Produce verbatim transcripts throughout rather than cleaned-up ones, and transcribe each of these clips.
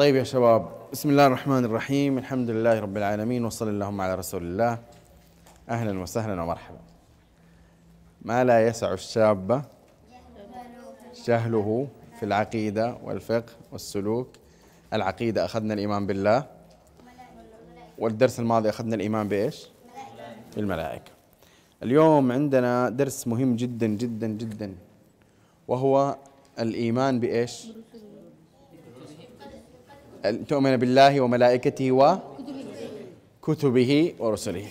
طيب يا شباب، بسم الله الرحمن الرحيم، الحمد لله رب العالمين، وصلى اللهم على رسول الله. أهلا وسهلا ومرحبا. ما لا يسع الشاب جهله في العقيدة والفقه والسلوك. العقيدة أخذنا الإيمان بالله، والدرس الماضي أخذنا الإيمان بإيش؟ بالملائكة. اليوم عندنا درس مهم جدا جدا جدا، وهو الإيمان بإيش؟ تؤمن بالله وملائكته وكتبه ورسله.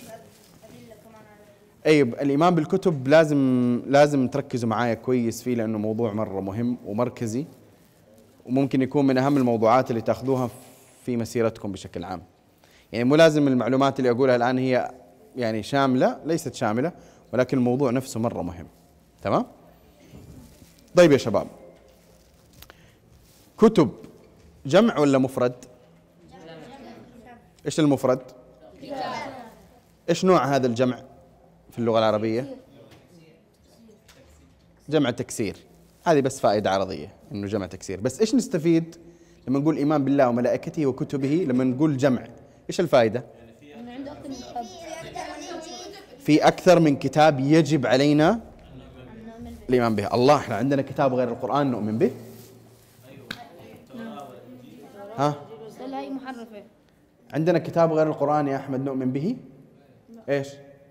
أي الإيمان بالكتب لازم لازم تركزوا معايا كويس فيه، لأنه موضوع مرة مهم ومركزي، وممكن يكون من أهم الموضوعات اللي تأخذوها في مسيرتكم بشكل عام. يعني مو لازم المعلومات اللي أقولها الآن هي يعني شاملة، ليست شاملة، ولكن الموضوع نفسه مرة مهم. تمام؟ طيب يا شباب، كتب جمع ولا مفرد؟ إيش المفرد؟ إيش نوع هذا الجمع في اللغة العربية؟ جمع تكسير. هذه بس فائدة عرضية إنه جمع تكسير. بس إيش نستفيد لما نقول إيمان بالله وملائكته وكتبه؟ لما نقول جمع إيش الفائدة؟ في أكثر من كتاب يجب علينا الإيمان به. الله، إحنا عندنا كتاب غير القرآن نؤمن به؟ ها؟ لا، هي محرفة. عندنا كتاب غير القرآن يا أحمد نؤمن به؟ إيش؟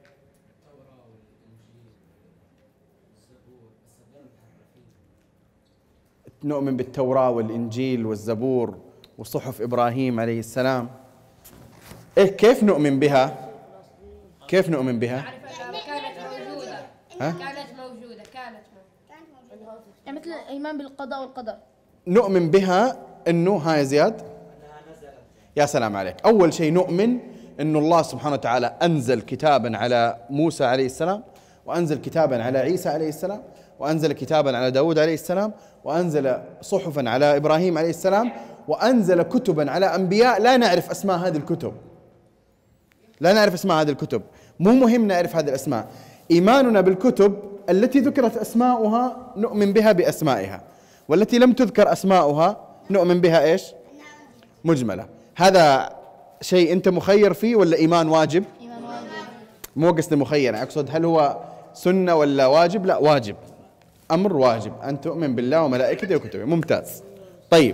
نؤمن بالتوراة والإنجيل والزبور وصحف إبراهيم عليه السلام. إيه كيف نؤمن بها؟ كيف نؤمن بها؟ كانت موجودة. ها؟ كانت موجودة كانت موجودة يعني مثل الإيمان بالقضاء والقدر. نؤمن بها إنه هاي زياد. يا سلام عليك. أول شيء نؤمن إنه الله سبحانه وتعالى أنزل كتابا على موسى عليه السلام، وأنزل كتابا على عيسى عليه السلام، وأنزل كتابا على داود عليه السلام، وأنزل صحفا على إبراهيم عليه السلام، وأنزل كتبا على أنبياء لا نعرف أسماء هذه الكتب. لا نعرف أسماء هذه الكتب. مو مهم نعرف هذه الأسماء. إيماننا بالكتب التي ذكرت أسماؤها نؤمن بها بأسمائها، والتي لم تذكر أسماؤها نؤمن بها إيش؟ مجملة. هذا شيء أنت مخير فيه ولا إيمان واجب؟ إيمان واجب. مو قصدي مخير، أقصد هل هو سنة ولا واجب؟ لا، واجب، أمر واجب أن تؤمن بالله وملائكته وكتبه. ممتاز. طيب،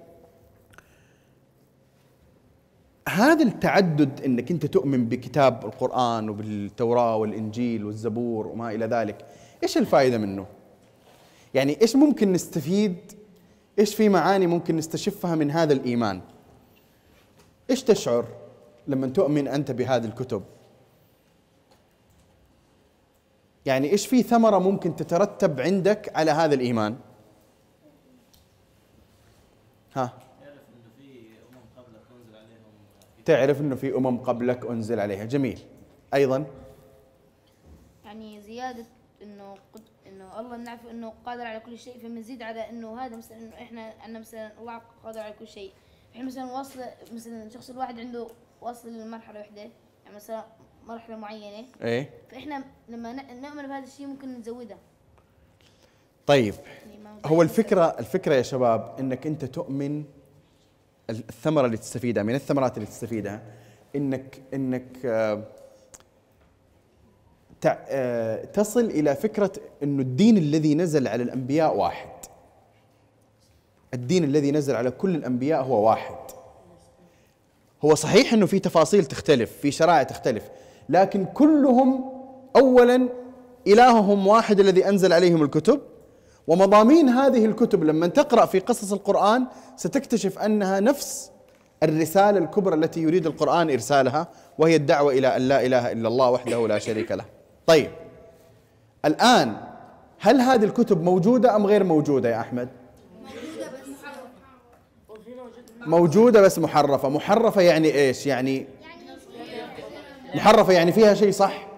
هذا التعدد أنك أنت تؤمن بكتاب القرآن وبالتوراة والإنجيل والزبور وما إلى ذلك، إيش الفائدة منه؟ يعني إيش ممكن نستفيد؟ إيش في معاني ممكن نستشفها من هذا الإيمان؟ إيش تشعر لما تؤمن أنت بهذه الكتب؟ يعني إيش في ثمرة ممكن تترتب عندك على هذا الإيمان؟ ها؟ تعرف إنه في أمم قبلك أنزل عليها. جميل. أيضا يعني زيادة إنه قد إنه الله نعرف إنه قادر على كل شيء، فمزيد على إنه هذا مثلا إنه إحنا عندنا مثلا الله قادر على كل شيء. إحنا مثلا وصل مثلا الشخص الواحد عنده وصل لمرحلة واحدة، يعني مثلا مرحلة معينة. إيه؟ فإحنا لما نؤمن بهذا الشيء ممكن نزودها. طيب، هو الفكرة الفكرة يا شباب إنك أنت تؤمن. الثمرة اللي تستفيدها من الثمرات اللي تستفيدها إنك إنك آه آه تصل إلى فكرة إنه الدين الذي نزل على الأنبياء واحد. الدين الذي نزل على كل الأنبياء هو واحد. هو صحيح إنه في تفاصيل تختلف، في شرائع تختلف، لكن كلهم أولا إلههم واحد الذي أنزل عليهم الكتب. ومضامين هذه الكتب لما تقرأ في قصص القرآن ستكتشف أنها نفس الرسالة الكبرى التي يريد القرآن إرسالها، وهي الدعوة إلى أن لا إله إلا الله وحده لا شريك له. طيب، الآن هل هذه الكتب موجودة أم غير موجودة يا أحمد؟ موجودة بس محرفة. محرفة يعني إيش؟ يعني محرفة يعني فيها شيء صح؟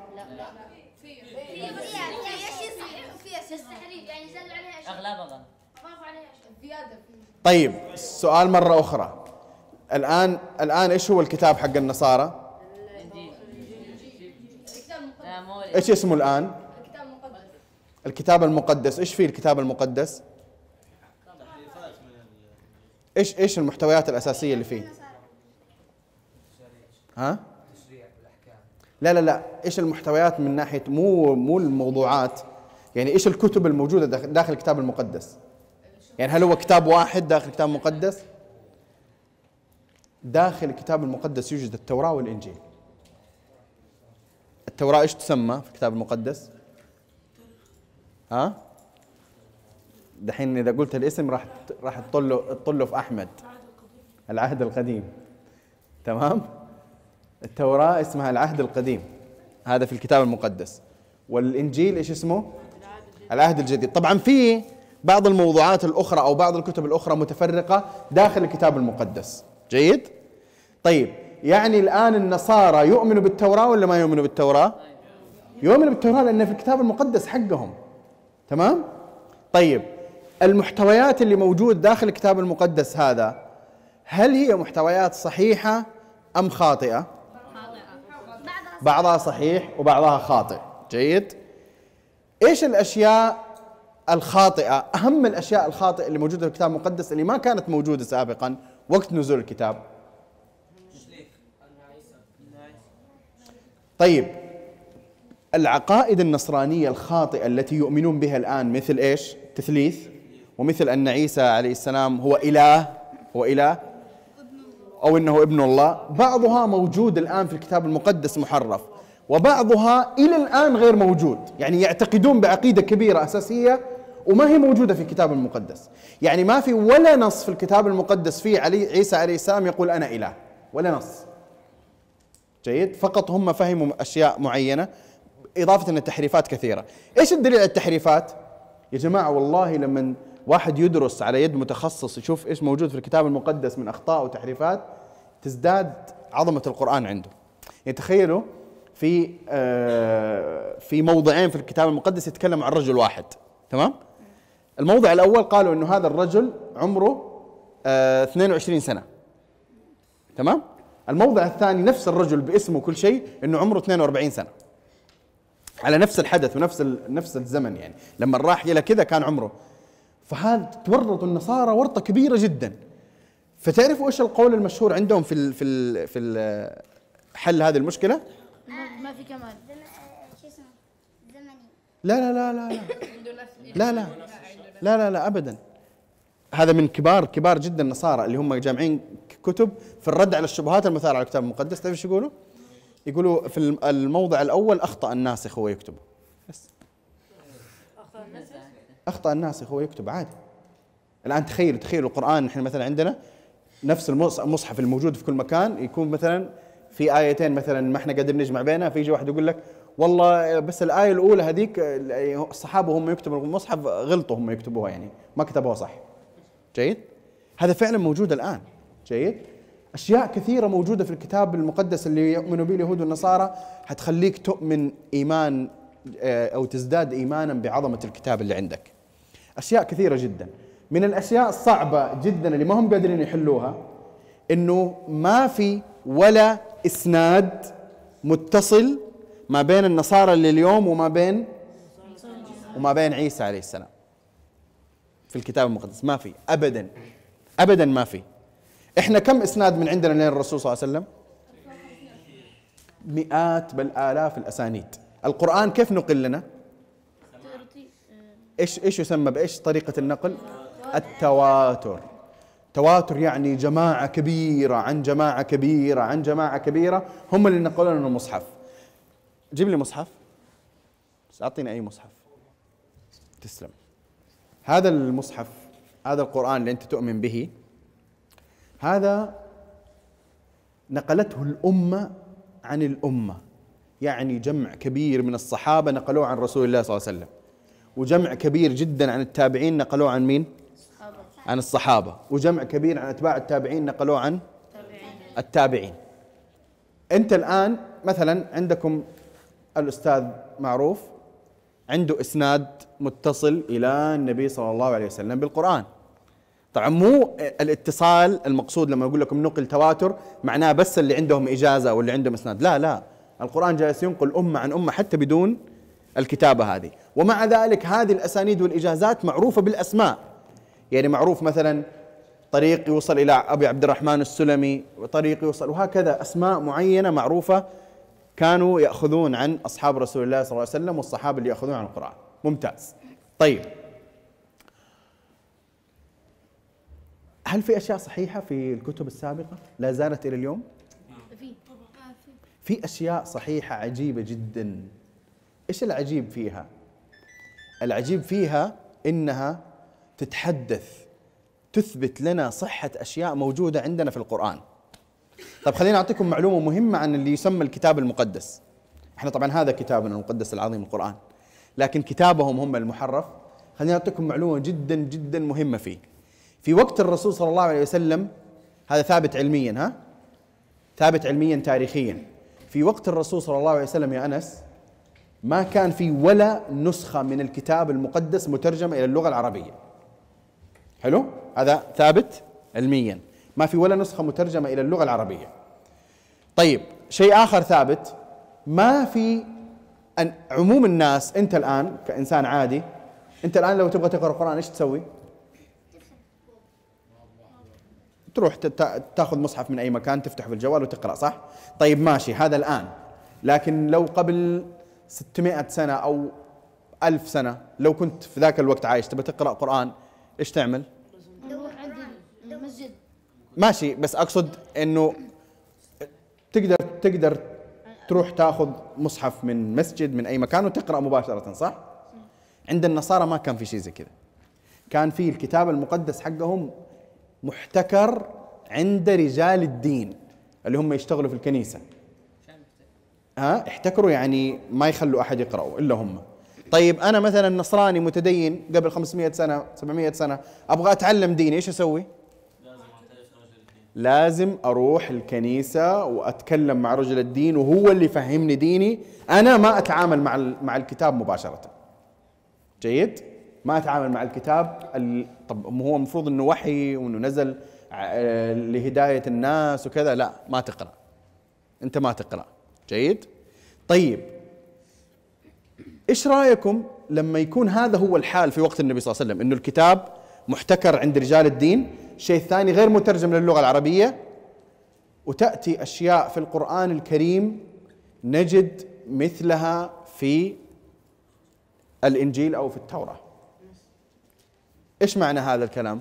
طيب، السؤال مرة أخرى. الآن الآن إيش هو الكتاب حق النصارى؟ إيش اسمه الآن؟ الكتاب المقدس. إيش فيه الكتاب المقدس؟ ايش ايش المحتويات الاساسيه اللي فيه؟ ها؟ لا لا لا، ايش المحتويات من ناحيه مو مو الموضوعات، يعني ايش الكتب الموجوده داخل, داخل الكتاب المقدس؟ يعني هل هو كتاب واحد داخل الكتاب المقدس؟ داخل الكتاب المقدس يوجد التوراة والإنجيل. التوراة ايش تسمى في الكتاب المقدس؟ ها؟ دحين إذا قلت الاسم راح راح تطله تطله في أحمد. العهد القديم. تمام؟ التوراة اسمها العهد القديم، هذا في الكتاب المقدس. والإنجيل ايش اسمه؟ العهد الجديد. طبعا في بعض الموضوعات الأخرى أو بعض الكتب الأخرى متفرقة داخل الكتاب المقدس. جيد؟ طيب يعني الآن النصارى يؤمنوا بالتوراة ولا ما يؤمنوا بالتوراة؟ يؤمنوا بالتوراة لأن في الكتاب المقدس حقهم. تمام؟ طيب المحتويات اللي موجود داخل الكتاب المقدس هذا هل هي محتويات صحيحة أم خاطئة؟ بعضها صحيح وبعضها خاطئ. جيد؟ ايش الاشياء الخاطئة؟ اهم الاشياء الخاطئة اللي موجودة في الكتاب المقدس اللي ما كانت موجودة سابقا وقت نزول الكتاب. طيب العقائد النصرانية الخاطئة التي يؤمنون بها الآن مثل ايش؟ تثليث، ومثل أن عيسى عليه السلام هو إله هو إله أو أنه ابن الله، بعضها موجود الآن في الكتاب المقدس محرف، وبعضها إلى الآن غير موجود، يعني يعتقدون بعقيدة كبيرة أساسية وما هي موجودة في الكتاب المقدس. يعني ما في ولا نص في الكتاب المقدس فيه علي عيسى عليه السلام يقول أنا إله، ولا نص. جيد؟ فقط هم فهموا أشياء معينة، إضافة أن التحريفات كثيرة. إيش الدليل على التحريفات؟ يا جماعة والله لما واحد يدرس على يد متخصص يشوف إيش موجود في الكتاب المقدس من أخطاء وتحريفات تزداد عظمة القرآن عنده. يعني تخيلوا في آه في موضعين في الكتاب المقدس يتكلم عن رجل واحد. تمام؟ الموضع الأول قالوا إنه هذا الرجل عمره آه اثنين وعشرين سنة. تمام؟ الموضع الثاني نفس الرجل باسمه كل شيء إنه عمره اثنين وأربعين سنة. على نفس الحدث ونفس نفس الزمن، يعني لما راح إلى كذا كان عمره. فهذا تورطوا النصارى ورطة كبيرة جدا. فتعرفوا ايش القول المشهور عندهم في ال في ال في ال حل هذه المشكلة؟ ما في كمال. شو اسمه؟ زمني. لا لا لا لا لا لا لا لا لا أبدا. هذا من كبار كبار جدا النصارى اللي هم جامعين كتب في الرد على الشبهات المثارة على الكتاب المقدس. تعرف ايش يقولوا؟ يقولوا في الموضع الأول أخطأ الناسخ هو يكتبه. بس أخطأ الناسخ هو يكتب عادي. الآن تخيلوا تخيلوا القرآن احنا مثلا عندنا نفس المصحف الموجود في كل مكان، يكون مثلا في آيتين مثلا ما احنا قادرين نجمع بينها، فيجي واحد يقول لك والله بس الآية الأولى هذيك الصحابة هم يكتبوا المصحف غلطوا هم يكتبوها، يعني ما كتبوها صح. جيد؟ هذا فعلا موجود الآن. جيد؟ أشياء كثيرة موجودة في الكتاب المقدس اللي يؤمنوا به اليهود والنصارى حتخليك تؤمن إيمان أو تزداد إيمانا بعظمة الكتاب اللي عندك. أشياء كثيرة جدا. من الأشياء الصعبة جدا اللي ما هم قادرين يحلوها إنه ما في ولا إسناد متصل ما بين النصارى اللي اليوم وما بين وما بين عيسى عليه السلام في الكتاب المقدس. ما في أبدا أبدا ما في. إحنا كم إسناد من عندنا لين الرسول صلى الله عليه وسلم؟ مئات بل آلاف الأسانيد. القرآن كيف نقل لنا؟ إيش إيش يسمى بإيش طريقة النقل؟ التواتر. تواتر يعني جماعة كبيرة عن جماعة كبيرة عن جماعة كبيرة هم اللي نقلوا لنا المصحف. جيب لي مصحف، بس أعطيني أي مصحف. تسلم. هذا المصحف، هذا القرآن اللي أنت تؤمن به، هذا نقلته الأمة عن الأمة، يعني جمع كبير من الصحابة نقلوه عن رسول الله صلى الله عليه وسلم، وجمع كبير جدا عن التابعين نقلوه عن مين؟ عن الصحابة، وجمع كبير عن أتباع التابعين نقلوه عن التابعين. أنت الآن مثلا عندكم الأستاذ معروف عنده إسناد متصل إلى النبي صلى الله عليه وسلم بالقرآن. طبعا مو الاتصال المقصود لما أقول لكم نقل تواتر معناه بس اللي عندهم إجازة أو اللي عندهم إسناد، لا لا، القرآن جالس ينقل أمة عن أمة حتى بدون الكتابة هذه. ومع ذلك هذه الأسانيد والإجازات معروفة بالأسماء، يعني معروف مثلا طريق يوصل إلى أبي عبد الرحمن السلمي، وطريق يوصل، وهكذا أسماء معينة معروفة كانوا يأخذون عن أصحاب رسول الله صلى الله عليه وسلم والصحابة اللي يأخذون عن القرآن. ممتاز. طيب، هل في أشياء صحيحة في الكتب السابقة لا زالت إلى اليوم؟ في في أشياء صحيحة عجيبة جدا. إيش العجيب فيها؟ العجيب فيها إنها تتحدث، تثبت لنا صحة أشياء موجودة عندنا في القرآن. طيب خليني أعطيكم معلومة مهمة عن اللي يسمى الكتاب المقدس. احنا طبعا هذا كتابنا المقدس العظيم القرآن، لكن كتابهم هم المحرف. خليني أعطيكم معلومة جدا جدا مهمة فيه. في وقت الرسول صلى الله عليه وسلم، هذا ثابت علميا، ها ثابت علميا تاريخيا، في وقت الرسول صلى الله عليه وسلم يا أنس ما كان في ولا نسخة من الكتاب المقدس مترجمة إلى اللغة العربية. حلو؟ هذا ثابت علميا، ما في ولا نسخة مترجمة إلى اللغة العربية. طيب، شيء آخر ثابت، ما في أن عموم الناس، أنت الآن كإنسان عادي، أنت الآن لو تبغى تقرأ القرآن إيش تسوي؟ تروح تاخذ مصحف من أي مكان، تفتح في الجوال وتقرأ، صح؟ طيب ماشي، هذا الآن. لكن لو قبل ستمائة سنة أو ألف سنة، لو كنت في ذاك الوقت عايش تبغى تقرأ قرآن، إيش تعمل؟ نروح عند المسجد. ماشي، بس أقصد إنه تقدر تقدر تروح تاخذ مصحف من مسجد من أي مكان وتقرأ مباشرة، صح؟ عند النصارى ما كان في شيء زي كذا. كان في الكتاب المقدس حقهم محتكر عند رجال الدين اللي هم يشتغلوا في الكنيسة. ها احتكروا يعني ما يخلوا أحد يقرأوا إلا هم. طيب أنا مثلا نصراني متدين قبل خمسمائة سنة سبعمائة سنة، أبغى أتعلم ديني، إيش أسوي؟ لازم أروح الكنيسة وأتكلم مع رجل الدين وهو اللي يفهمني ديني. أنا ما أتعامل مع مع الكتاب مباشرة. جيد؟ ما أتعامل مع الكتاب. طب هو المفروض أنه وحي وأنه نزل لهداية الناس وكذا، لا، ما تقرأ، أنت ما تقرأ. جيد؟ طيب، إيش رأيكم لما يكون هذا هو الحال في وقت النبي صلى الله عليه وسلم، أنه الكتاب محتكر عند رجال الدين، شيء ثاني غير مترجم للغة العربية، وتأتي أشياء في القرآن الكريم نجد مثلها في الإنجيل أو في التوراة. إيش معنى هذا الكلام؟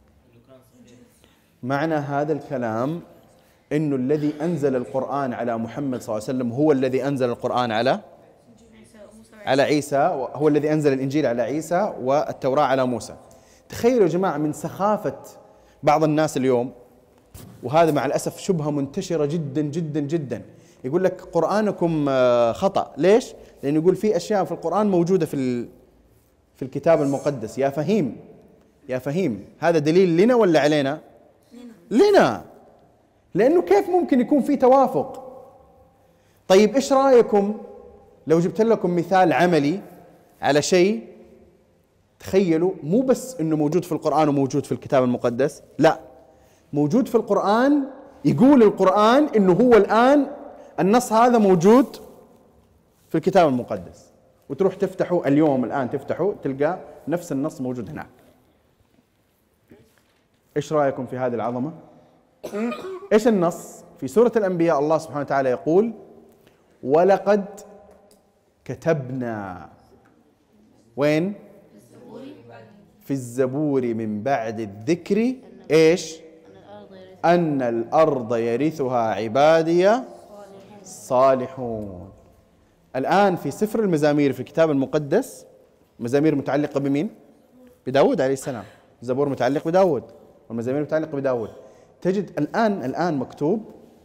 معنى هذا الكلام إنه الذي أنزل القرآن على محمد صلى الله عليه وسلم هو الذي أنزل القرآن على على عيسى، هو الذي أنزل الإنجيل على عيسى والتوراة على موسى. تخيلوا يا جماعة من سخافة بعض الناس اليوم، وهذا مع الأسف شبهة منتشرة جدا جدا جدا، يقول لك قرآنكم خطأ. ليش؟ لأنه يقول في أشياء في القرآن موجودة في في الكتاب المقدس. يا فهيم يا فهيم، هذا دليل لنا ولا علينا؟ لنا. لأنه كيف ممكن يكون في توافق؟ طيب إيش رأيكم لو جبت لكم مثال عملي على شيء، تخيلوا مو بس إنه موجود في القرآن وموجود في الكتاب المقدس، لا، موجود في القرآن. يقول القرآن إنه هو الآن النص هذا موجود في الكتاب المقدس، وتروح تفتحوا اليوم الآن تفتحوا تلقى نفس النص موجود هناك. إيش رأيكم في هذه العظمة؟ إيش النص؟ في سورة الأنبياء الله سبحانه وتعالى يقول: ولقد كتبنا. وين؟ في الزبور من بعد الذكر إيش؟ أن الأرض يرثها عبادي الصالحون. الآن في سفر المزامير في الكتاب المقدس، مزامير متعلقة بمين؟ بداود عليه السلام. الزبور متعلق بداود والمزامير متعلقة بداود. تجد الآن الآن مكتوب: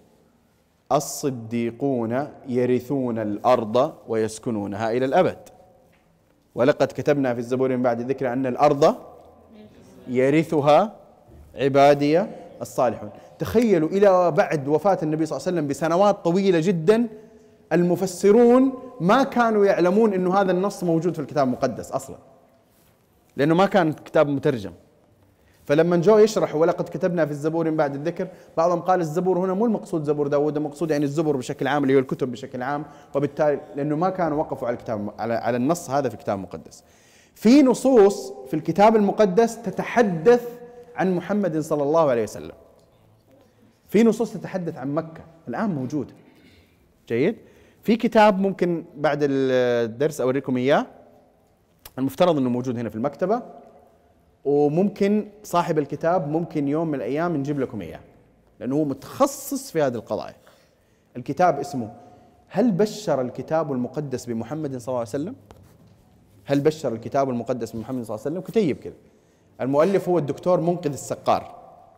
الصديقون يرثون الأرض ويسكنونها إلى الأبد. ولقد كتبنا في الزبور من بعد الذكر أن الأرض يرثها عبادي الصالحون. تخيلوا إلى بعد وفاة النبي صلى الله عليه وسلم بسنوات طويلة جدا المفسرون ما كانوا يعلمون أنه هذا النص موجود في الكتاب المقدس أصلا، لأنه ما كان كتاب مترجم. فلما جو يشرحوا ولقد كتبنا في الزبور من بعد الذكر، بعضهم قال الزبور هنا مو المقصود زبور داود، المقصود يعني الزبور بشكل عام اللي هي الكتب بشكل عام، وبالتالي لأنه ما كانوا وقفوا على الكتاب على على النص هذا في الكتاب المقدس. في نصوص في الكتاب المقدس تتحدث عن محمد صلى الله عليه وسلم. في نصوص تتحدث عن مكة الآن موجودة. جيد. في كتاب ممكن بعد الدرس أوريكم إياه، المفترض أنه موجود هنا في المكتبة، وممكن صاحب الكتاب ممكن يوم من الأيام نجيب لكم إياه، لأنه هو متخصص في هذه القضايا. الكتاب اسمه هل بشر الكتاب المقدس بمحمد صلى الله عليه وسلم؟ هل بشر الكتاب المقدس بمحمد صلى الله عليه وسلم؟ كتيب كذا. المؤلف هو الدكتور منقذ السقار.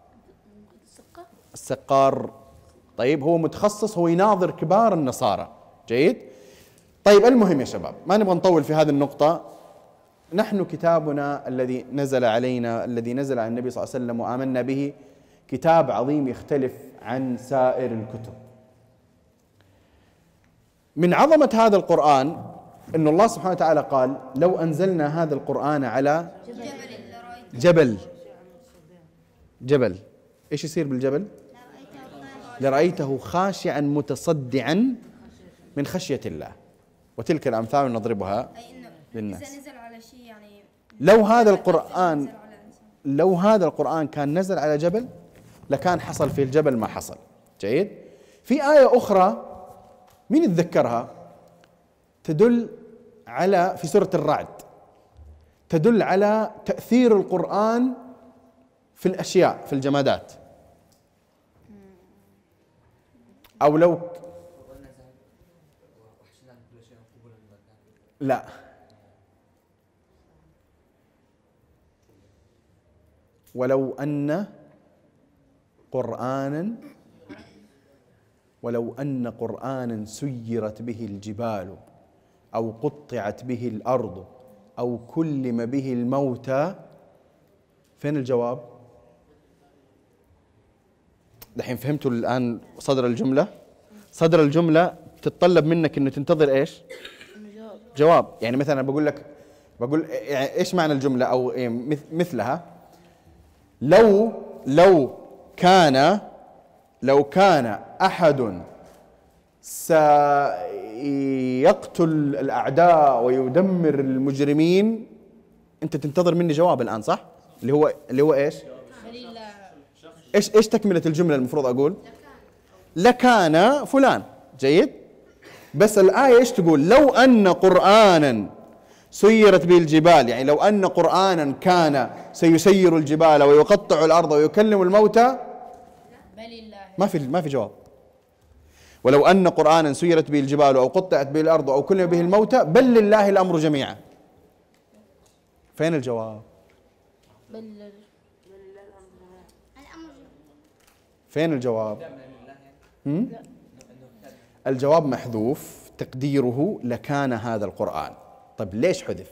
السقار. طيب هو متخصص، هو يناظر كبار النصارى. جيد. طيب المهم يا شباب، ما نبغى نطول في هذه النقطة. نحن كتابنا الذي نزل علينا، الذي نزل على النبي صلى الله عليه وسلم وآمنا به، كتاب عظيم يختلف عن سائر الكتب. من عظمة هذا القرآن أن الله سبحانه وتعالى قال لو أنزلنا هذا القرآن على جبل. جبل إيش يصير بالجبل؟ لرأيته خاشعا متصدعا من خشية الله، وتلك الأمثال نضربها للناس. لو هذا القرآن لو هذا القرآن كان نزل على جبل لكان حصل في الجبل ما حصل. جيد. في آية أخرى مين يتذكرها؟ تدل على في سورة الرعد، تدل على تأثير القرآن في الأشياء، في الجمادات. أو لو لا ولو أن قرآنا ولو أن قرآنا سيرت به الجبال أو قطعت به الأرض أو كلم به الموتى. فين الجواب؟ دحين فهمتوا الآن صدر الجملة؟ صدر الجملة تتطلب منك أنه تنتظر إيش؟ جواب. يعني مثلا بقول لك، بقول إيش معنى الجملة أو مثلها؟ لو لو كان لو كان أحد سيقتل الأعداء ويدمر المجرمين، أنت تنتظر مني جواب الآن، صح؟ اللي هو اللي هو إيش؟ إيش إيش تكملة الجملة المفروض أقول؟ لكان فلان. جيد. بس الآية إيش تقول؟ لو أن قرآنا سيرت به الجبال، يعني لو أن قرآنا كان سيسير الجبال ويقطع الأرض ويكلم الموتى، ما في ما في جواب. ولو أن قرآنا سيرت به الجبال أو قطعت به الأرض أو كلم به الموتى بل لله الأمر جميعا. فين الجواب؟ بل فين الجواب؟ هم؟ الجواب محذوف، تقديره لكان هذا القرآن. طيب ليش حذف؟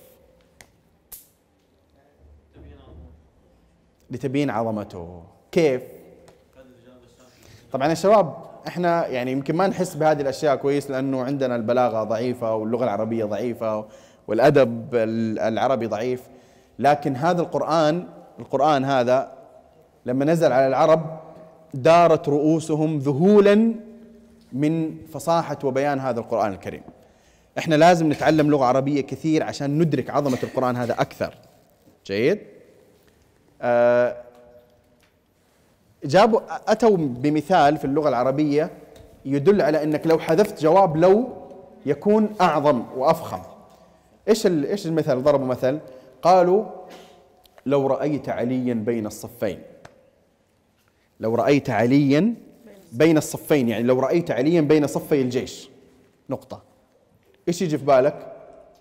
لتبين عظمته. كيف؟ طبعا يا شباب احنا يعني يمكن ما نحس بهذه الاشياء كويس، لانه عندنا البلاغه ضعيفه واللغه العربيه ضعيفه والادب العربي ضعيف، لكن هذا القرآن القرآن هذا لما نزل على العرب دارت رؤوسهم ذهولا من فصاحة وبيان هذا القرآن الكريم. احنا لازم نتعلم لغة عربية كثير عشان ندرك عظمة القرآن هذا أكثر. جيد. آه جابوا أتوا بمثال في اللغة العربية يدل على أنك لو حذفت جواب لو يكون أعظم وأفخم. إيش إيش المثال؟ ضربوا مثل قالوا لو رأيت عليا بين الصفين. لو رأيت عليا بين الصفين، يعني لو رأيت عليا بين صفي الجيش نقطة، إيش يجي في بالك؟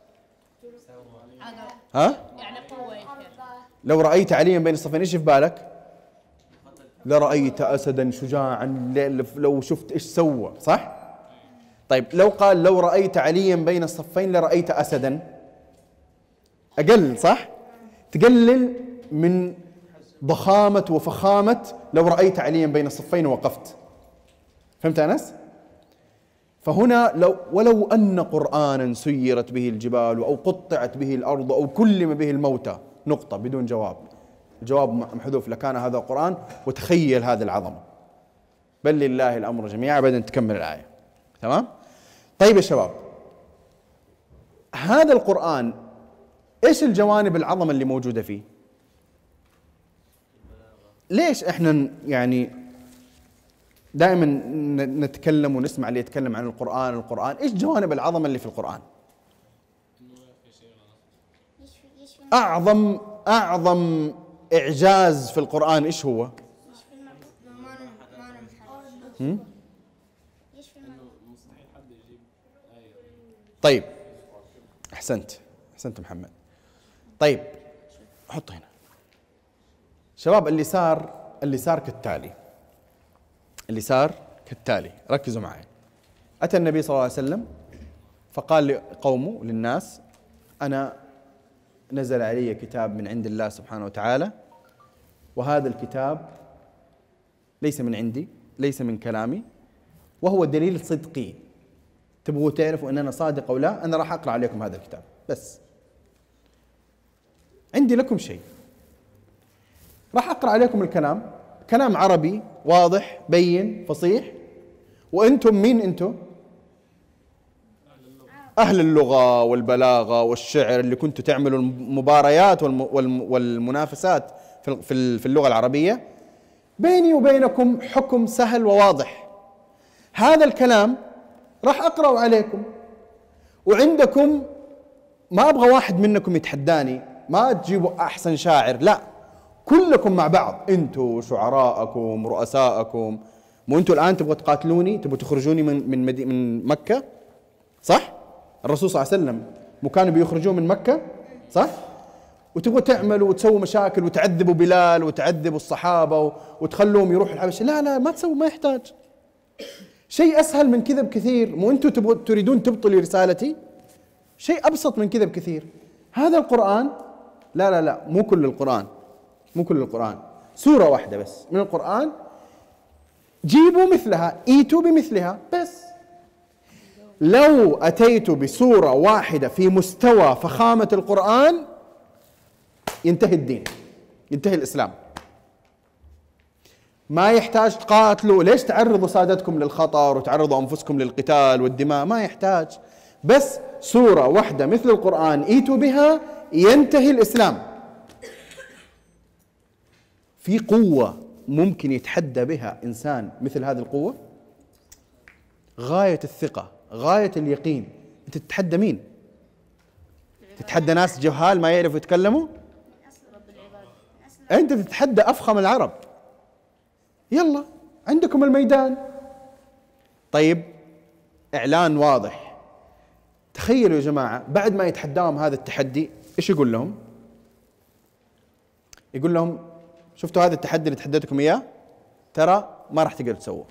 ها؟ لو رأيت عليا بين الصفين إيش في بالك؟ لرأيت أسدا شجاعا، لو شفت إيش سوى، صح؟ طيب لو قال لو رأيت عليا بين الصفين لرأيت أسدا، أقل، صح؟ تقلل من ضخامة وفخامة لو رأيت عليا بين الصفين ووقفت. فهمت يا أنس؟ فهنا لو ولو أن قرآنا سيرت به الجبال أو قطعت به الأرض أو كلم به الموتى نقطة بدون جواب. الجواب محذوف لكان هذا القرآن. وتخيل هذه العظمة. بل لله الأمر جميعا. بعدين تكمل الآية. تمام؟ طيب يا شباب، هذا القرآن إيش الجوانب العظمة اللي موجودة فيه؟ ليش احنا يعني دائما نتكلم ونسمع اللي يتكلم عن القرآن القرآن ايش جوانب العظمة اللي في القرآن؟ اعظم اعظم اعجاز في القرآن ايش هو؟ هم؟ طيب احسنت احسنت محمد. طيب حط هنا شباب، اللي صار اللي صار كالتالي اللي صار كالتالي ركزوا معي. أتى النبي صلى الله عليه وسلم فقال لقومه للناس: أنا نزل علي كتاب من عند الله سبحانه وتعالى، وهذا الكتاب ليس من عندي، ليس من كلامي، وهو دليل صدقي. تبغوا تعرفوا أن أنا صادق أو لا؟ أنا راح أقرأ عليكم هذا الكتاب، بس عندي لكم شيء، راح أقرأ عليكم الكلام، كلام عربي واضح بين فصيح، وأنتم مين أنتم؟ أهل اللغة والبلاغة والشعر اللي كنتوا تعملوا المباريات والمنافسات في اللغة العربية. بيني وبينكم حكم سهل وواضح، هذا الكلام راح أقرأ عليكم، وعندكم ما أبغى واحد منكم يتحداني، ما تجيبوا أحسن شاعر، لا، كلكم مع بعض، أنتوا شعراءكم رؤساءكم. مو أنتوا الآن تبغوا تقاتلوني، تبغوا تخرجوني من من مدي من مكة، صح؟ الرسول صلى الله عليه وسلم مو كانوا بيخرجون من مكة، صح؟ وتبغوا تعملوا وتسووا مشاكل وتعذبوا بلال وتعذبوا الصحابة وتخلوهم يروحوا الحبشة. لا لا ما تسووا، ما يحتاج. شيء أسهل من كذا بكثير. مو أنتوا تبغوا تريدون تبطلوا رسالتي؟ شيء أبسط من كذا بكثير. هذا القرآن، لا لا لا مو كل القرآن، مو كل القرآن، سورة واحدة بس من القرآن، جيبوا مثلها، ايتوا بمثلها بس. لو أتيت بسورة واحدة في مستوى فخامة القرآن ينتهي الدين، ينتهي الإسلام. ما يحتاج تقاتلوا، ليش تعرضوا سادتكم للخطر وتعرضوا أنفسكم للقتال والدماء؟ ما يحتاج، بس سورة واحدة مثل القرآن ايتوا بها ينتهي الإسلام. في قوة ممكن يتحدى بها إنسان مثل هذه القوة، غاية الثقة، غاية اليقين. أنت تتحدى مين؟ تتحدى ناس جهال ما يعرفوا يتكلموا؟ أنت تتحدى أفخم العرب. يلا عندكم الميدان. طيب إعلان واضح. تخيلوا يا جماعة بعد ما يتحداهم هذا التحدي إيش يقول لهم؟ يقول لهم: شفتوا هذا التحدي اللي تحديتكم إياه؟ ترى ما راح تقدروا تسووه.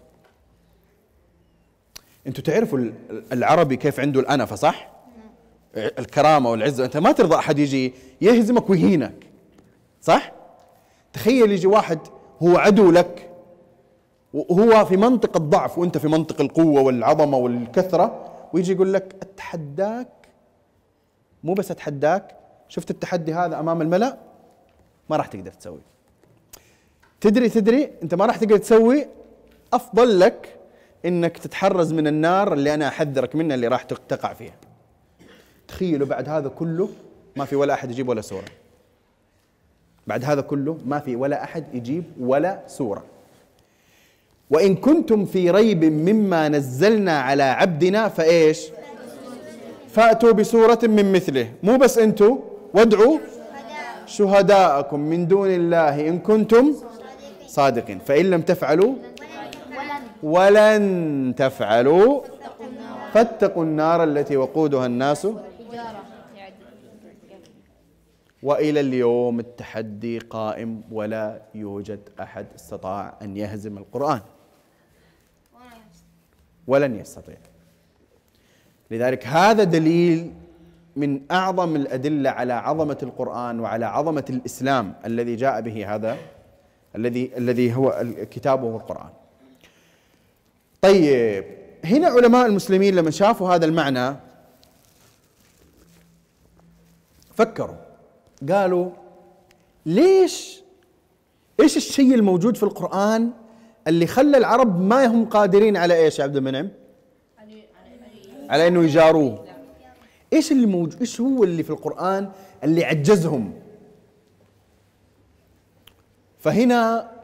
أنتوا تعرفوا العربي كيف عنده الأنفة، صح؟ الكرامة والعزة. أنت ما ترضى أحد يجي يهزمك ويهينك، صح؟ تخيل يجي واحد هو عدو لك وهو في منطقة ضعف وأنت في منطقة القوة والعظمة والكثرة، ويجي يقول لك أتحداك. مو بس أتحداك، شفت التحدي هذا أمام الملأ؟ ما راح تقدر تسوي. تدري تدري أنت ما راح تقدر تسوي. أفضل لك إنك تتحرز من النار اللي أنا أحذرك منها، اللي راح تقع فيها. تخيلوا بعد هذا كله ما في ولا أحد يجيب ولا سورة. بعد هذا كله ما في ولا أحد يجيب ولا سورة. وإن كنتم في ريب مما نزلنا على عبدنا فإيش؟ فأتوا بسورة من مثله. مو بس أنتوا، وادعوا شهداءكم من دون الله إن كنتم صادقين، فإن لم تفعلوا ولن تفعلوا فاتقوا النار التي وقودها الناس وإلى اليوم التحدي قائم، ولا يوجد أحد استطاع أن يهزم القرآن، ولن يستطيع. لذلك هذا دليل من أعظم الأدلة على عظمة القرآن وعلى عظمة الإسلام الذي جاء به هذا الذي الذي هو الكتاب وهو القرآن. طيب هنا علماء المسلمين لما شافوا هذا المعنى فكروا، قالوا: ليش ايش الشيء الموجود في القرآن اللي خلى العرب ما هم قادرين على ايش يا عبد المنعم؟ على انه يجاروه. ايش اللي موجود؟ ايش هو اللي في القرآن اللي عجزهم؟ فهنا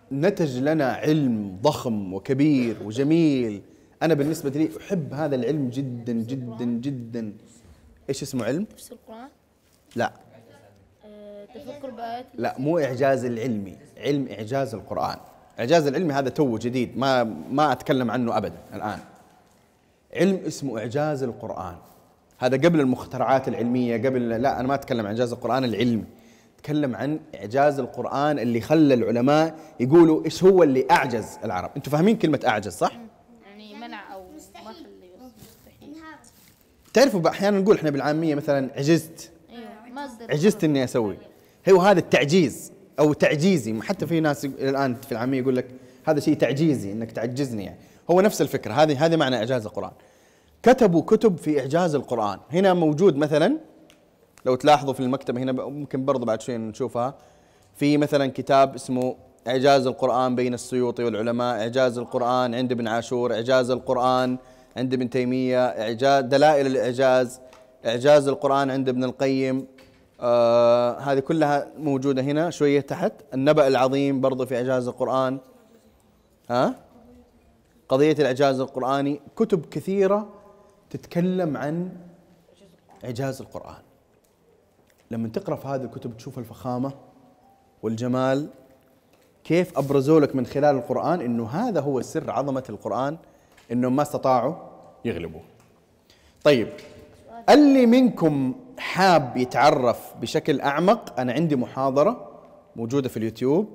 نتج لنا علم ضخم وكبير وجميل. أنا بالنسبة لي أحب هذا العلم جدا جدا جدا. إيش اسمه علم؟ تفسير القرآن؟ لا آه، تفكر بآيات. لا مو إعجاز العلمي، علم إعجاز القرآن. إعجاز العلمي هذا تو جديد، ما ما أتكلم عنه أبدا الآن. علم اسمه إعجاز القرآن، هذا قبل المخترعات العلمية، قبل لا أنا ما أتكلم عن إعجاز القرآن العلمي، أتكلم عن إعجاز القرآن اللي خلى العلماء يقولوا إيش هو اللي أعجز العرب. أنتم فاهمين كلمة أعجز صح؟ يعني منع أو ما خلي مستحيل. تعرفوا أحيانا نقول إحنا بالعامية مثلا عجزت، أيوه ما أقدر. عجزت إني أسوي، هو هذا التعجيز أو تعجيزي. حتى في ناس الآن في العامية يقول لك هذا شيء تعجيزي، إنك تعجزني يعني. هو نفس الفكرة، هذه هذه معنى إعجاز القرآن. كتبوا كتب في إعجاز القرآن. هنا موجود مثلا لو تلاحظوا في المكتبة هنا ممكن برضو بعد شوي نشوفها، في مثلا كتاب اسمه إعجاز القرآن بين السيوطي والعلماء، إعجاز القرآن عند ابن عاشور، إعجاز القرآن عند ابن تيمية، إعجاز دلائل الإعجاز، إعجاز القرآن عند ابن القيم. آه هذه كلها موجودة هنا شوية تحت. النبأ العظيم برضو في إعجاز القرآن، ها قضية الإعجاز القرآني. كتب كثيرة تتكلم عن إعجاز القرآن. لما تقرأ في هذه الكتب تشوف الفخامة والجمال، كيف أبرزوا لك من خلال القرآن إنه هذا هو سر عظمة القرآن، إنهم ما استطاعوا يغلبوه. طيب اللي منكم حاب يتعرف بشكل أعمق، أنا عندي محاضرة موجودة في اليوتيوب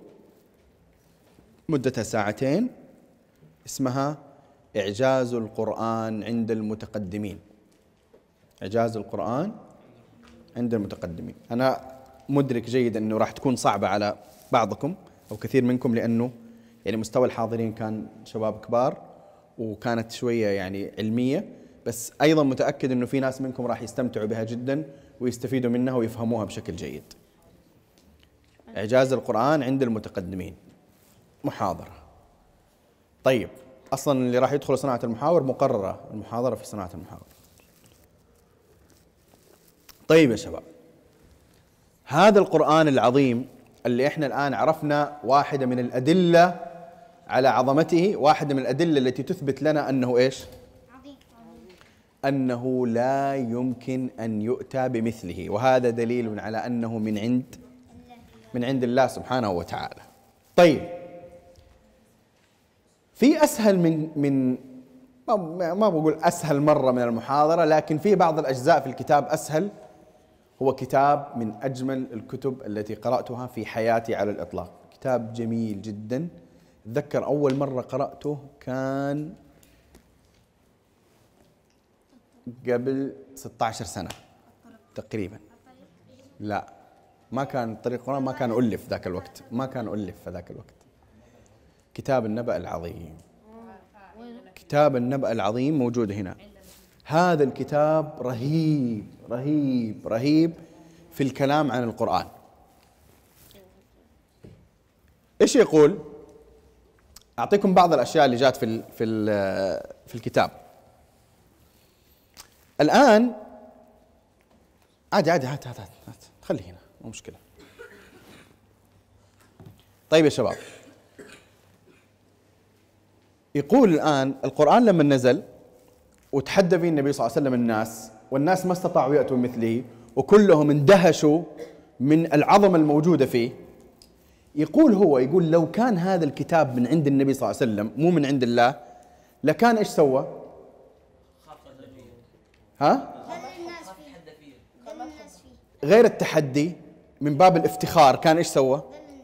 مدتها ساعتين اسمها إعجاز القرآن عند المتقدمين. إعجاز القرآن عند المتقدمين. أنا مدرك جيد أنه راح تكون صعبة على بعضكم أو كثير منكم، لأنه يعني مستوى الحاضرين كان شباب كبار وكانت شوية يعني علمية، بس أيضا متأكد أنه في ناس منكم راح يستمتعوا بها جدا ويستفيدوا منها ويفهموها بشكل جيد. إعجاز القرآن عند المتقدمين محاضرة. طيب أصلا اللي راح يدخل صناعة المحاور مقررة المحاضرة في صناعة المحاور. طيب يا شباب، هذا القرآن العظيم اللي احنا الآن عرفنا واحدة من الأدلة على عظمته، واحدة من الأدلة التي تثبت لنا أنه إيش؟ عظيم. أنه لا يمكن أن يؤتى بمثله، وهذا دليل على أنه من عند من عند الله سبحانه وتعالى. طيب في أسهل من من ما ما بقول أسهل مرة من المحاضرة، لكن في بعض الأجزاء في الكتاب أسهل. هو كتاب من أجمل الكتب التي قرأتها في حياتي على الإطلاق، كتاب جميل جدا. أتذكر أول مرة قرأته كان قبل ستة عشر سنة تقريبا. لا ما كان طريق القرآن، ما كان ألف ذاك الوقت، ما كان ألف في ذاك الوقت. كتاب النبأ العظيم، كتاب النبأ العظيم موجود هنا. هذا الكتاب رهيب رهيب رهيب في الكلام عن القرآن. ايش يقول؟ اعطيكم بعض الاشياء اللي جات في ال في ال في الكتاب. الان عادي عادي هات هات هات خلي هنا مو مشكلة. طيب يا شباب، يقول الآن القرآن لما نزل وتحدى فيه النبي صلى الله عليه وسلم الناس، والناس ما استطاعوا يأتوا مثله وكلهم اندهشوا من العظمة الموجودة فيه، يقول هو يقول لو كان هذا الكتاب من عند النبي صلى الله عليه وسلم مو من عند الله، لكان ايش سوى؟ ها؟ غير التحدي من باب الافتخار، كان ايش سوى؟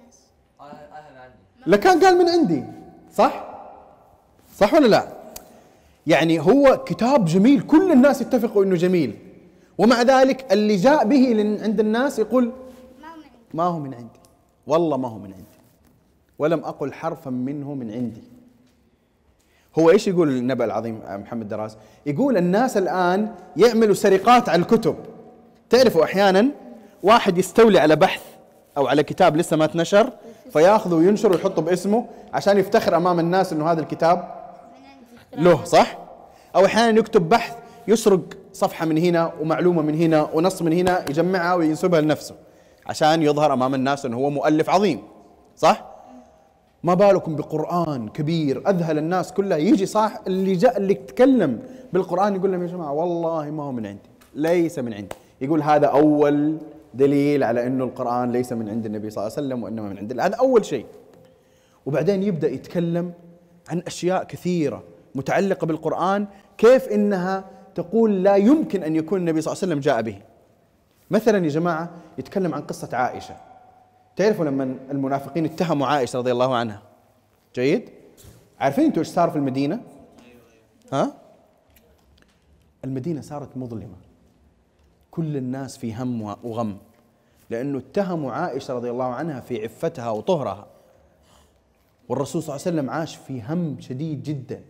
لكان قال من عندي. صح؟ صح ولا لا؟ يعني هو كتاب جميل، كل الناس يتفقوا انه جميل، ومع ذلك اللي جاء به عند الناس يقول ما هو من عندي، والله ما هو من عندي، ولم أقل حرفا منه من عندي. هو ايش يقول النبأ العظيم محمد دراس؟ يقول الناس الآن يعملوا سرقات على الكتب. تعرفوا أحيانا واحد يستولي على بحث أو على كتاب لسه ما تنشر، فياخذه وينشر ويحطه باسمه عشان يفتخر أمام الناس إنه هذا الكتاب له، صح؟ أو أحيانا يكتب بحث يسرق صفحة من هنا ومعلومة من هنا ونص من هنا، يجمعها وينسبها لنفسه عشان يظهر أمام الناس إنه هو مؤلف عظيم، صح؟ ما بالكم بقرآن كبير أذهل الناس كلها، يجي صاح اللي جاء اللي يتكلم بالقرآن يقول لهم يا جماعة والله ما هو من عندي، ليس من عندي. يقول هذا أول دليل على أنه القرآن ليس من عند النبي صلى الله عليه وسلم وإنما من عند الله، هذا أول شيء. وبعدين يبدأ يتكلم عن أشياء كثيرة متعلقة بالقرآن، كيف إنها تقول لا يمكن أن يكون النبي صلى الله عليه وسلم جاء به. مثلا يا جماعة يتكلم عن قصة عائشة. تعرفوا لما المنافقين اتهموا عائشة رضي الله عنها، جيد؟ عارفين انتوا ايش صار في المدينة؟ ها؟ المدينة صارت مظلمة، كل الناس في هم وغم، لأنه اتهموا عائشة رضي الله عنها في عفتها وطهرها، والرسول صلى الله عليه وسلم عاش في هم شديد جدا.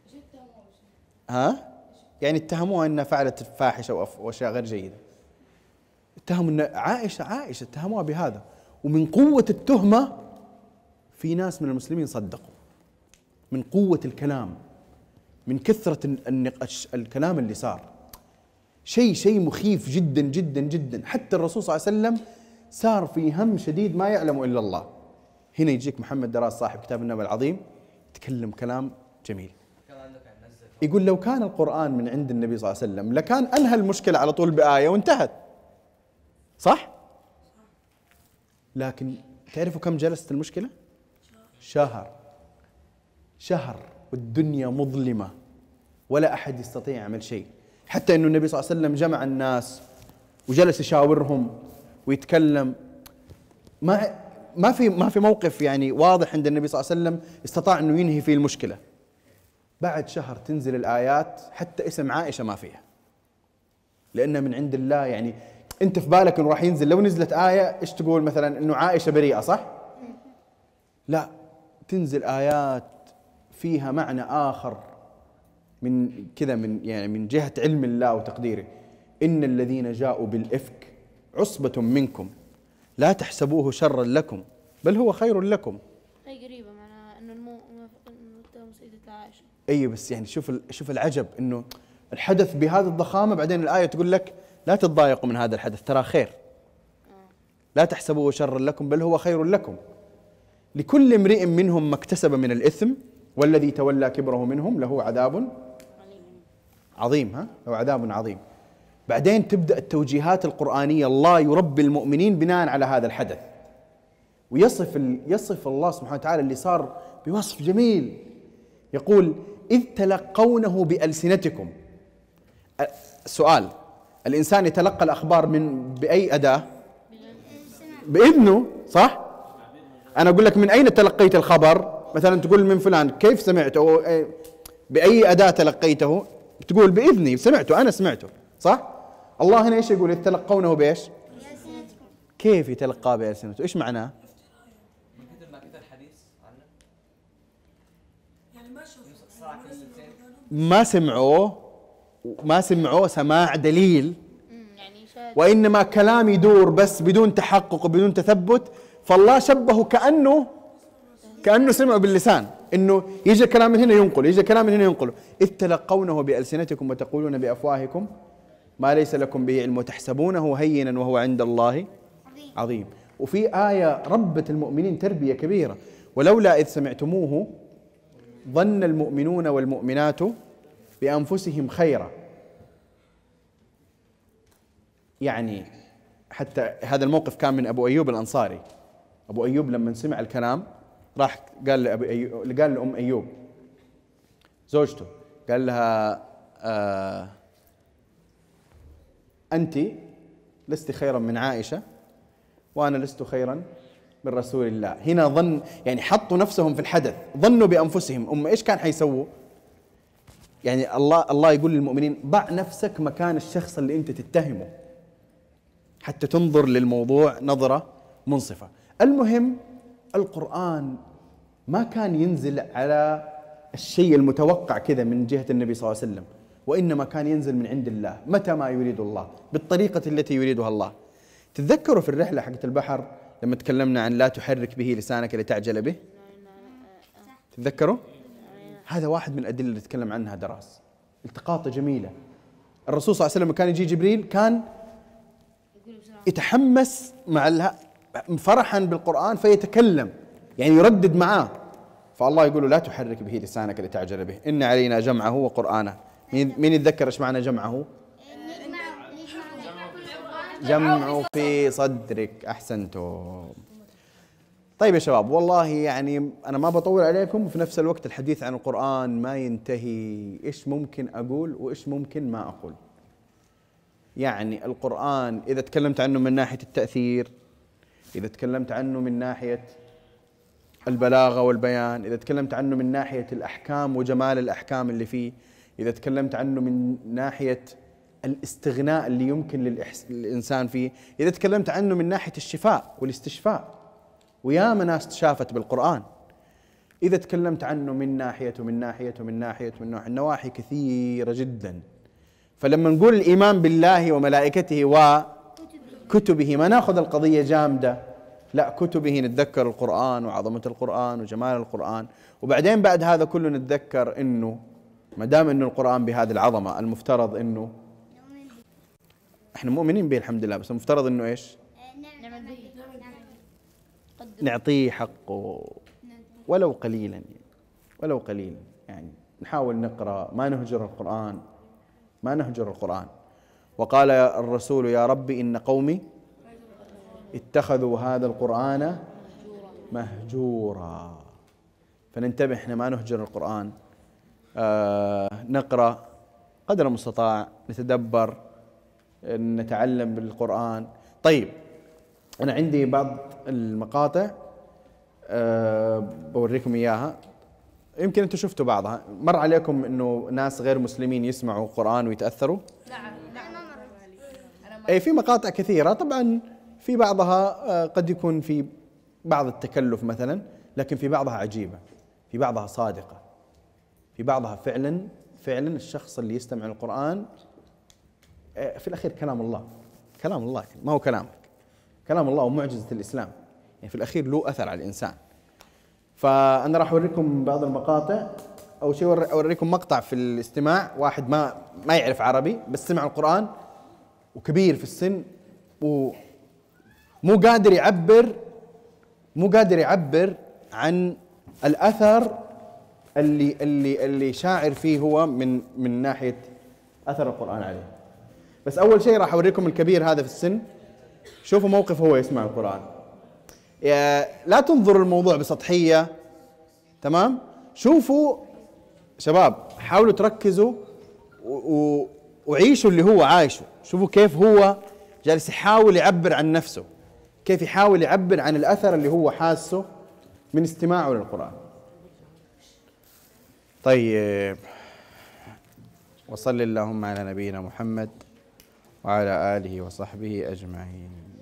ها؟ يعني اتهموها انها فعلت فاحشة واشياء غير جيدة. اتهموا ان عائشة عائشة اتهموها بهذا، ومن قوة التهمة في ناس من المسلمين صدقوا، من قوة الكلام، من كثرة النقاش الكلام اللي صار. شيء شيء مخيف جدا جدا جدا. حتى الرسول صلى الله عليه وسلم صار في هم شديد ما يعلمه إلا الله. هنا يجيك محمد دراس صاحب كتاب النبأ العظيم يتكلم كلام جميل، يقول لو كان القرآن من عند النبي صلى الله عليه وسلم لكان أنهى المشكلة على طول بآية وانتهت، صح؟ لكن تعرفوا كم جلست المشكلة؟ شهر شهر والدنيا مظلمة ولا أحد يستطيع يعمل شيء. حتى أنه النبي صلى الله عليه وسلم جمع الناس وجلس يشاورهم ويتكلم، ما ما في ما في موقف يعني واضح عند النبي صلى الله عليه وسلم استطاع أنه ينهي فيه المشكلة. بعد شهر تنزل الآيات، حتى اسم عائشة ما فيها، لأنها من عند الله. يعني أنت في بالك إنه راح ينزل، لو نزلت آية إيش تقول مثلا؟ إنه عائشة بريئة، صح؟ لا، تنزل آيات فيها معنى آخر من كذا، من يعني من جهة علم الله وتقديره. إن الذين جاءوا بالإفك عصبة منكم لا تحسبوه شرا لكم بل هو خير لكم. هي قريبة معناها إنه المنافقين اتهموا سيدة عائشة. أي بس يعني شوف شوف العجب، إنه الحدث بهذه الضخامة بعدين الآية تقول لك لا تتضايقوا من هذا الحدث، ترى خير. لا تحسبوه شرا لكم بل هو خير لكم. لكل امرئ منهم ما اكتسب من الإثم والذي تولى كبره منهم له عذاب عظيم. ها؟ له عذاب عظيم. بعدين تبدأ التوجيهات القرآنية، الله يربي المؤمنين بناء على هذا الحدث، ويصف يصف الله سبحانه وتعالى اللي صار بوصف جميل. يقول إذ تلقونه بألسنتكم. السؤال، الإنسان يتلقى الأخبار من بأي أداة؟ بإذنه، صح؟ أنا أقول لك من أين تلقيت الخبر؟ مثلا تقول من فلان، كيف سمعته؟ بأي أداة تلقيته؟ تقول بإذني، سمعته، أنا سمعته، صح؟ الله هنا إيش يقول؟ إذ تلقونه بإيش؟ كيف يتلقى بألسنته؟ إيش معناه؟ ما سمعوه ما سمعوه سماع دليل، وإنما كلام يدور بس بدون تحقق وبدون تثبت. فالله شبهه كأنه كأنه سمعوا باللسان، إنه يجي كلام من هنا ينقل، يجي كلام من هنا ينقله. إذ تلقونه بألسنتكم وتقولون بأفواهكم ما ليس لكم به علم وتحسبونه هينا وهو عند الله عظيم. وفي آية ربت المؤمنين تربية كبيرة، ولولا إذ سمعتموه ظن المؤمنون والمؤمنات بأنفسهم خيرا. يعني حتى هذا الموقف كان من أبو أيوب الأنصاري. أبو أيوب لما سمع الكلام راح قال لأبو أيوب، قال لأم أيوب زوجته، قال لها آه أنت لست خيرا من عائشة وأنا لست خيرا من رسول الله. هنا ظن، يعني حطوا نفسهم في الحدث، ظنوا بأنفسهم. أم إيش كان حيسووا؟ يعني الله الله يقول للمؤمنين ضع نفسك مكان الشخص اللي أنت تتهمه حتى تنظر للموضوع نظرة منصفة. المهم القرآن ما كان ينزل على الشيء المتوقع كذا من جهة النبي صلى الله عليه وسلم، وإنما كان ينزل من عند الله متى ما يريد الله بالطريقة التي يريدها الله. تتذكروا في الرحلة حقت البحر لما تكلمنا عن لا تحرك به لسانك لتعجل به؟ تتذكروا؟ هذا واحد من الأدلة اللي تكلم عنها دراس. التقاطة جميلة. الرسول صلى الله عليه وسلم كان يجي جبريل كان يتحمس مع فرحا بالقرآن فيتكلم، يعني يردد معاه فالله يقول له لا تحرك به لسانك لتعجل به، إن علينا جمعه وقرآنه. مين مين يتذكر ايش معنى جمعه؟ جمعه في صدرك. أحسنتم. طيب يا شباب، والله يعني أنا ما بطول عليكم، وفي نفس الوقت الحديث عن القرآن ما ينتهي. إيش ممكن أقول وإيش ممكن ما أقول. يعني القرآن إذا تكلمت عنه من ناحية التأثير، إذا تكلمت عنه من ناحية البلاغة والبيان، إذا تكلمت عنه من ناحية الأحكام وجمال الأحكام اللي فيه، إذا تكلمت عنه من ناحية الاستغناء اللي يمكن للإنسان فيه، إذا تكلمت عنه من ناحية الشفاء والاستشفاء، وياما ناس تشافت بالقرآن. إذا تكلمت عنه من ناحية ومن ناحية ومن ناحية ومن ناحية، النواحي كثيرة جدا. فلما نقول الإيمان بالله وملائكته وكتبه ما ناخذ القضية جامدة، لا، كتبه نتذكر القرآن وعظمة القرآن وجمال القرآن، وبعدين بعد هذا كله نتذكر إنه ما دام إنه القرآن بهذه العظمة، المفترض إنه إحنا مؤمنين به الحمد لله، بس المفترض إنه إيش؟ نعطيه حقه ولو قليلا، ولو قليلا. يعني نحاول نقرأ، ما نهجر القرآن، ما نهجر القرآن. وقال الرسول يا ربي إن قومي اتخذوا هذا القرآن مهجورا. فننتبه، احنا ما نهجر القرآن. آه نقرأ قدر المستطاع، نتدبر، نتعلم بالقرآن. طيب، أنا عندي بعض المقاطع أه بوريكم إياها، يمكن أنتم شفتوا بعضها. مر عليكم أنه ناس غير مسلمين يسمعوا قرآن ويتأثروا؟ نعم نعم. أي في مقاطع كثيرة طبعا، في بعضها أه قد يكون في بعض التكلف مثلا، لكن في بعضها عجيبة، في بعضها صادقة، في بعضها فعلا فعلا الشخص اللي يستمع القرآن أه في الأخير كلام الله، كلام الله ما هو كلامك، كلام الله ومعجزة الإسلام، يعني في الأخير له أثر على الإنسان. فأنا راح أوريكم بعض المقاطع. أول شيء أوريكم مقطع في الاستماع، واحد ما ما يعرف عربي بس سمع القرآن وكبير في السن ومو قادر يعبر مو قادر يعبر عن الأثر اللي اللي اللي شاعر فيه هو من من ناحية أثر القرآن عليه. بس أول شيء راح أوريكم الكبير هذا في السن، شوفوا موقف هو يسمع القرآن. لا تنظروا الموضوع بسطحية، تمام؟ شوفوا شباب، حاولوا تركزوا وعيشوا اللي هو عايشه. شوفوا كيف هو جالس يحاول يعبر عن نفسه، كيف يحاول يعبر عن الأثر اللي هو حاسه من استماعه للقرآن. طيب، وصل اللهم على نبينا محمد وعلى آله وصحبه أجمعين.